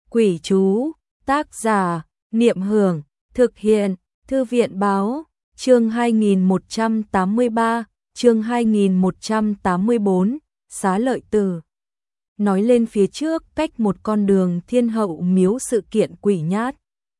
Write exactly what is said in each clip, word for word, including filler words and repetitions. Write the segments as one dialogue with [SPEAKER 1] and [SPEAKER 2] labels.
[SPEAKER 1] Quỷ chú, tác giả, Niệm Hưởng, thực hiện, Thư viện báo, chương hai nghìn một trăm tám mươi ba, chương hai nghìn một trăm tám mươi bốn, Xá Lợi Tử. Nói lên phía trước cách một con đường Thiên Hậu miếu sự kiện quỷ nhát.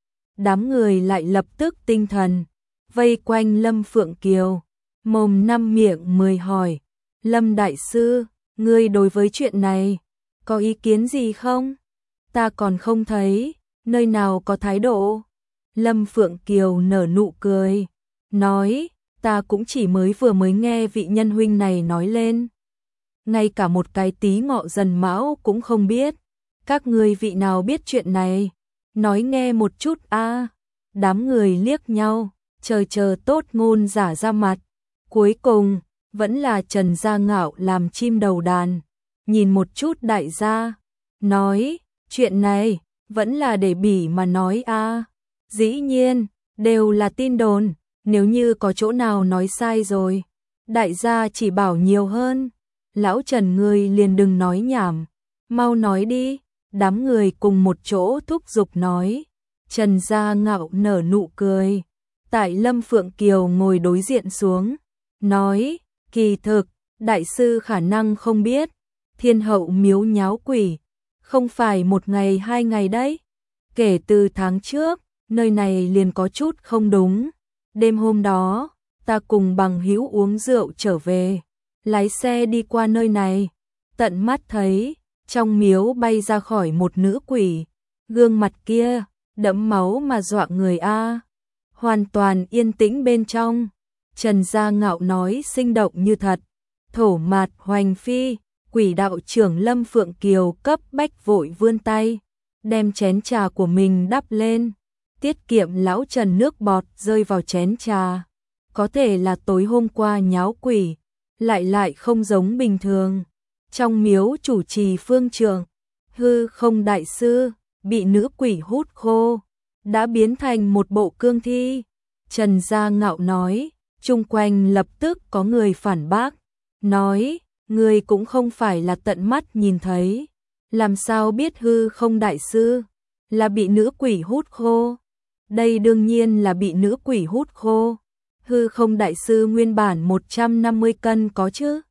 [SPEAKER 1] Đám người lại lập tức tinh thần, vây quanh Lâm Phượng Kiều, mồm năm miệng mười hỏi, Lâm Đại Sư, ngươi đối với chuyện này, có ý kiến gì không? Ta còn không thấy, nơi nào có thái độ. Lâm Phượng Kiều nở nụ cười, nói, ta cũng chỉ mới vừa mới nghe vị nhân huynh này nói lên. Ngay cả một cái tí Ngọ Dần Mão cũng không biết. Các ngươi vị nào biết chuyện này? Nói nghe một chút a. Đám người liếc nhau, chờ chờ tốt ngôn giả ra mặt. Cuối cùng, vẫn là Trần Gia Ngạo làm chim đầu đàn. Nhìn một chút đại gia, nói, chuyện này, vẫn là để bỉ mà nói a. Dĩ nhiên, đều là tin đồn, nếu như có chỗ nào nói sai rồi, đại gia chỉ bảo nhiều hơn. Lão Trần ngươi liền đừng nói nhảm, mau nói đi. Đám người cùng một chỗ thúc giục nói. Trần Gia Ngạo nở nụ cười, tại Lâm Phượng Kiều ngồi đối diện xuống, nói, kỳ thực, đại sư khả năng không biết, Thiên Hậu miếu nháo quỷ, không phải một ngày hai ngày đấy. Kể từ tháng trước, nơi này liền có chút không đúng. Đêm hôm đó, ta cùng bằng hữu uống rượu trở về, lái xe đi qua nơi này, tận mắt thấy, trong miếu bay ra khỏi một nữ quỷ, gương mặt kia, đẫm máu mà dọa người a. Hoàn toàn yên tĩnh bên trong. Trần Gia Ngạo nói sinh động như thật. Thổ Mạt Hoành Phi, quỷ đạo trưởng Lâm Phượng Kiều cấp bách vội vươn tay, đem chén trà của mình đắp lên, tiết kiệm lão Trần nước bọt rơi vào chén trà. Có thể là tối hôm qua nháo quỷ, lại lại không giống bình thường. Trong miếu chủ trì phương trượng, hư không đại sư, bị nữ quỷ hút khô, đã biến thành một bộ cương thi. Trần Gia Ngạo nói, chung quanh lập tức có người phản bác, nói, người cũng không phải là tận mắt nhìn thấy, làm sao biết hư không đại sư là bị nữ quỷ hút khô? Đây đương nhiên là bị nữ quỷ hút khô. Hư không đại sư nguyên bản một trăm năm mươi cân có chứ?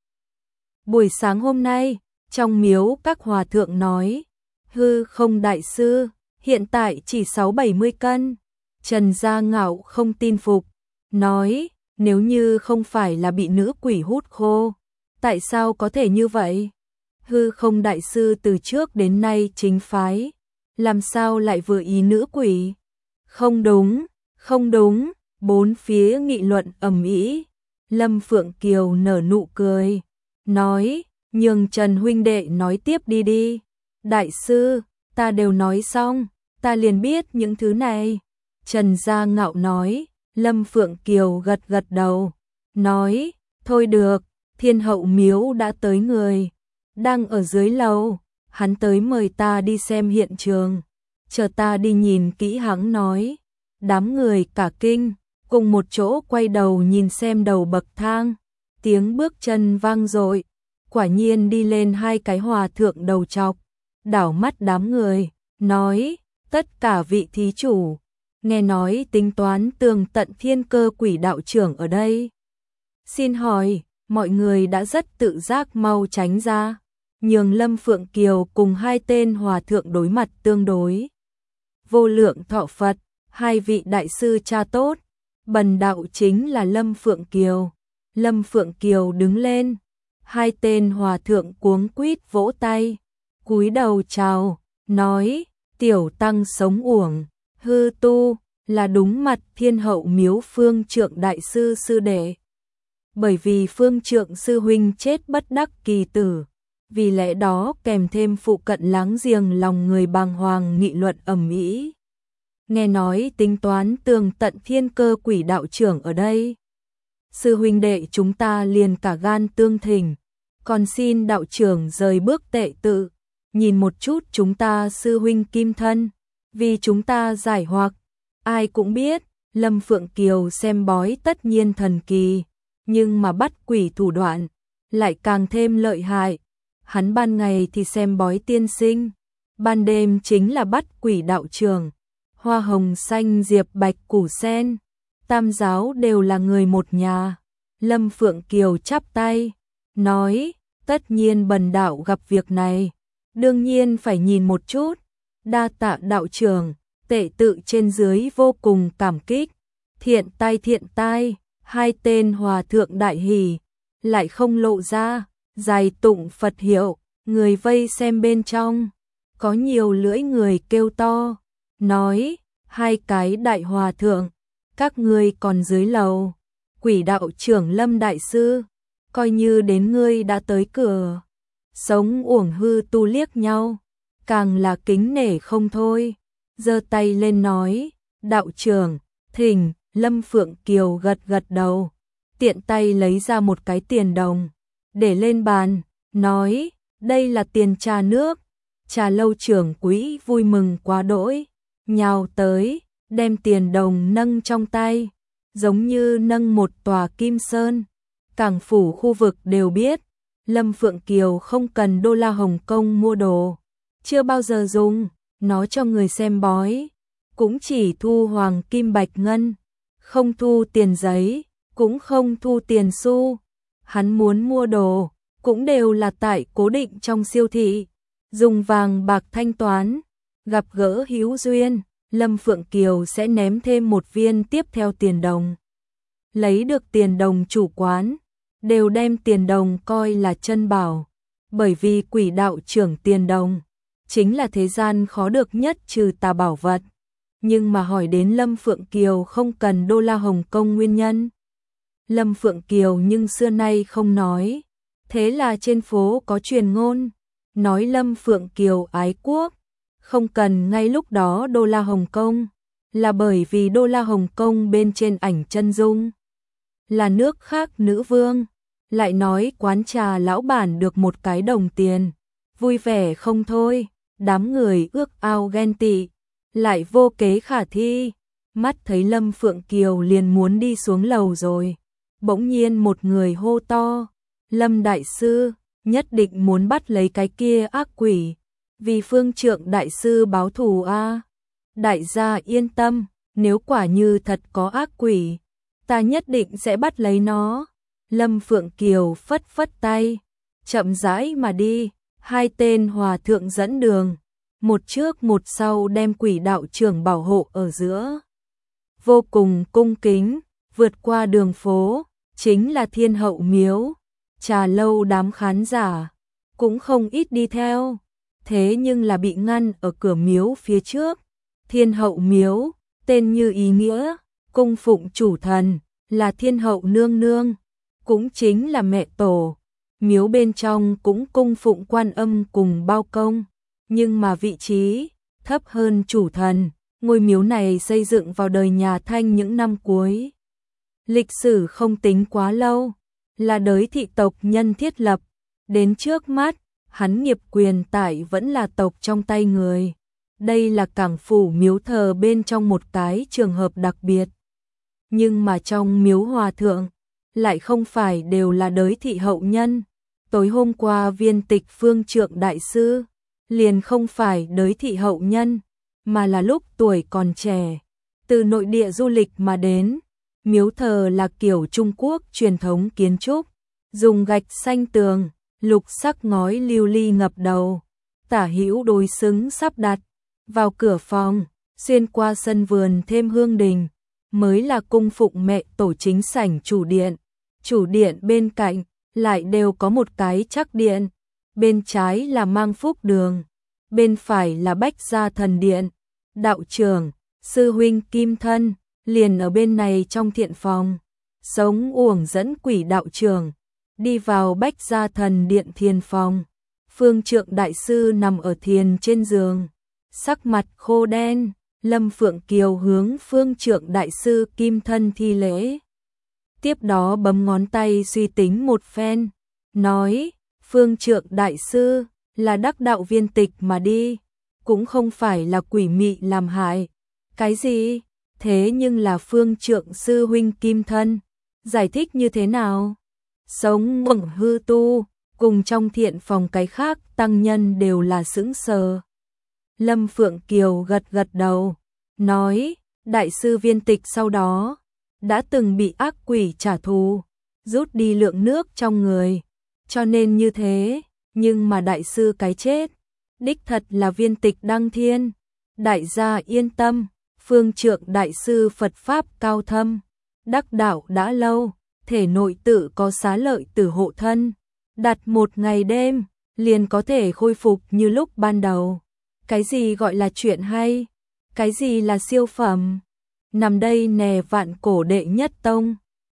[SPEAKER 1] Buổi sáng hôm nay, trong miếu các hòa thượng nói, hư không đại sư, hiện tại chỉ sáu bảy mươi cân. Trần Gia Ngạo không tin phục, nói, nếu như không phải là bị nữ quỷ hút khô, tại sao có thể như vậy? Hư không đại sư từ trước đến nay chính phái, làm sao lại vừa ý nữ quỷ? Không đúng, không đúng, bốn phía nghị luận ầm ĩ. Lâm Phượng Kiều nở nụ cười, nói, nhường Trần huynh đệ nói tiếp đi đi. Đại sư, ta đều nói xong, ta liền biết những thứ này. Trần Gia Ngạo nói. Lâm Phượng Kiều gật gật đầu, nói, thôi được, Thiên Hậu miếu đã tới người, đang ở dưới lầu, hắn tới mời ta đi xem hiện trường, chờ ta đi nhìn kỹ hắn nói. Đám người cả kinh, cùng một chỗ quay đầu nhìn xem đầu bậc thang, tiếng bước chân vang dội, quả nhiên đi lên hai cái hòa thượng đầu trọc, đảo mắt đám người, nói, tất cả vị thí chủ, nghe nói tính toán tường tận thiên cơ quỷ đạo trưởng ở đây. Xin hỏi, mọi người đã rất tự giác mau tránh ra, nhường Lâm Phượng Kiều cùng hai tên hòa thượng đối mặt tương đối. Vô lượng thọ Phật, hai vị đại sư cha tốt, bần đạo chính là Lâm Phượng Kiều. Lâm Phượng Kiều đứng lên, hai tên hòa thượng cuống quýt vỗ tay, cúi đầu chào, nói, tiểu tăng sống uổng, hư tu, là đúng mặt Thiên Hậu miếu Phương Trượng đại sư sư đệ. Bởi vì Phương Trượng sư huynh chết bất đắc kỳ tử, vì lẽ đó kèm thêm phụ cận láng giềng lòng người bàng hoàng nghị luận ầm ĩ. Nghe nói tính toán tường tận thiên cơ quỷ đạo trưởng ở đây, sư huynh đệ chúng ta liền cả gan tương thỉnh, còn xin đạo trưởng rời bước tệ tự, nhìn một chút chúng ta sư huynh kim thân, vì chúng ta giải hoặc. Ai cũng biết, Lâm Phượng Kiều xem bói tất nhiên thần kỳ, nhưng mà bắt quỷ thủ đoạn lại càng thêm lợi hại. Hắn ban ngày thì xem bói tiên sinh, ban đêm chính là bắt quỷ đạo trưởng, hoa hồng xanh diệp bạch củ sen, tam giáo đều là người một nhà. Lâm Phượng Kiều chắp tay, nói, tất nhiên bần đạo gặp việc này, đương nhiên phải nhìn một chút, đa tạ đạo trưởng, tệ tự trên dưới vô cùng cảm kích, thiện tai thiện tai, hai tên hòa thượng đại hỉ, lại không lộ ra, dài tụng Phật hiệu, người vây xem bên trong, có nhiều lưỡi người kêu to, nói, hai cái đại hòa thượng, các ngươi còn dưới lầu, quỷ đạo trưởng Lâm đại sư, coi như đến ngươi đã tới cửa. Sống uổng hư tu liếc nhau, càng là kính nể không thôi, giơ tay lên nói, đạo trưởng, thỉnh. Lâm Phượng Kiều gật gật đầu, tiện tay lấy ra một cái tiền đồng, để lên bàn, nói, đây là tiền trà nước. Trà lâu trưởng quỹ vui mừng quá đỗi, nhào tới, đem tiền đồng nâng trong tay, giống như nâng một tòa kim sơn. Cảng phủ khu vực đều biết, Lâm Phượng Kiều không cần đô la Hồng Kông mua đồ, chưa bao giờ dùng, nó cho người xem bói, cũng chỉ thu hoàng kim bạch ngân, không thu tiền giấy, cũng không thu tiền xu. Hắn muốn mua đồ, cũng đều là tại cố định trong siêu thị, dùng vàng bạc thanh toán, gặp gỡ hữu duyên, Lâm Phượng Kiều sẽ ném thêm một viên tiếp theo tiền đồng. Lấy được tiền đồng chủ quán, đều đem tiền đồng coi là chân bảo, bởi vì quỷ đạo trưởng tiền đồng, chính là thế gian khó được nhất trừ tà bảo vật. Nhưng mà hỏi đến Lâm Phượng Kiều không cần đô la Hồng Kông nguyên nhân. Lâm Phượng Kiều nhưng xưa nay không nói, thế là trên phố có truyền ngôn, nói Lâm Phượng Kiều ái quốc, không cần ngay lúc đó đô la Hồng Kông, là bởi vì đô la Hồng Kông bên trên ảnh chân dung là nước khác nữ vương, lại nói quán trà lão bản được một cái đồng tiền, vui vẻ không thôi, đám người ước ao ghen tị, lại vô kế khả thi, mắt thấy Lâm Phượng Kiều liền muốn đi xuống lầu rồi, bỗng nhiên một người hô to, Lâm đại sư, nhất định muốn bắt lấy cái kia ác quỷ, vì Phương Trượng đại sư báo thù a. Đại gia yên tâm, nếu quả như thật có ác quỷ, ta nhất định sẽ bắt lấy nó. Lâm Phượng Kiều phất phất tay, chậm rãi mà đi, hai tên hòa thượng dẫn đường, một trước một sau đem quỷ đạo trưởng bảo hộ ở giữa. Vô cùng cung kính, vượt qua đường phố, chính là Thiên Hậu Miếu, trà lâu đám khán giả, cũng không ít đi theo, thế nhưng là bị ngăn ở cửa miếu phía trước. Thiên Hậu Miếu, tên như ý nghĩa, cung phụng chủ thần, là Thiên Hậu Nương Nương, cũng chính là mẹ tổ. Miếu bên trong cũng cung phụng Quan Âm cùng Bao Công, nhưng mà vị trí thấp hơn chủ thần. Ngôi miếu này xây dựng vào đời nhà Thanh những năm cuối. Lịch sử không tính quá lâu, là đới thị tộc nhân thiết lập. Đến trước mắt, hắn nghiệp quyền tại vẫn là tộc trong tay người. Đây là cảng phủ miếu thờ bên trong một cái trường hợp đặc biệt. Nhưng mà trong miếu hòa thượng, lại không phải đều là đới thị hậu nhân. Tối hôm qua viên tịch Phương Trượng đại sư, liền không phải đới thị hậu nhân, mà là lúc tuổi còn trẻ, từ nội địa du lịch mà đến. Miếu thờ là kiểu Trung Quốc truyền thống kiến trúc, dùng gạch xanh tường, lục sắc ngói lưu ly ngập đầu, tả hữu đối xứng sắp đặt. Vào cửa phòng, xuyên qua sân vườn thêm hương đình, mới là cung phụng mẹ tổ chính sảnh chủ điện. Chủ điện bên cạnh lại đều có một cái trắc điện, bên trái là Mang Phúc đường, bên phải là Bách Gia Thần điện. Đạo trưởng, sư huynh Kim Thân, liền ở bên này trong thiện phòng. Sống uổng dẫn quỷ đạo trưởng, đi vào Bách Gia Thần điện thiền phòng. Phương Trượng đại sư nằm ở thiền trên giường, sắc mặt khô đen. Lâm Phượng Kiều hướng Phương Trượng đại sư Kim Thân thi lễ. Tiếp đó bấm ngón tay suy tính một phen, nói, Phương Trượng đại sư, là đắc đạo viên tịch mà đi, cũng không phải là quỷ mị làm hại. Cái gì? Thế nhưng là Phương Trượng sư huynh Kim Thân, giải thích như thế nào? Sống uổng hư tu, cùng trong thiện phòng cái khác tăng nhân đều là sững sờ. Lâm Phượng Kiều gật gật đầu, nói, đại sư Viên Tịch sau đó đã từng bị ác quỷ trả thù, rút đi lượng nước trong người, cho nên như thế, nhưng mà đại sư cái chết, đích thật là Viên Tịch đăng thiên. Đại gia yên tâm, Phương Trượng đại sư Phật pháp cao thâm, đắc đạo đã lâu, thể nội tự có xá lợi tử hộ thân, đặt một ngày đêm, liền có thể khôi phục như lúc ban đầu. Cái gì gọi là chuyện hay? Cái gì là siêu phẩm? Nằm đây nè vạn cổ đệ nhất tông.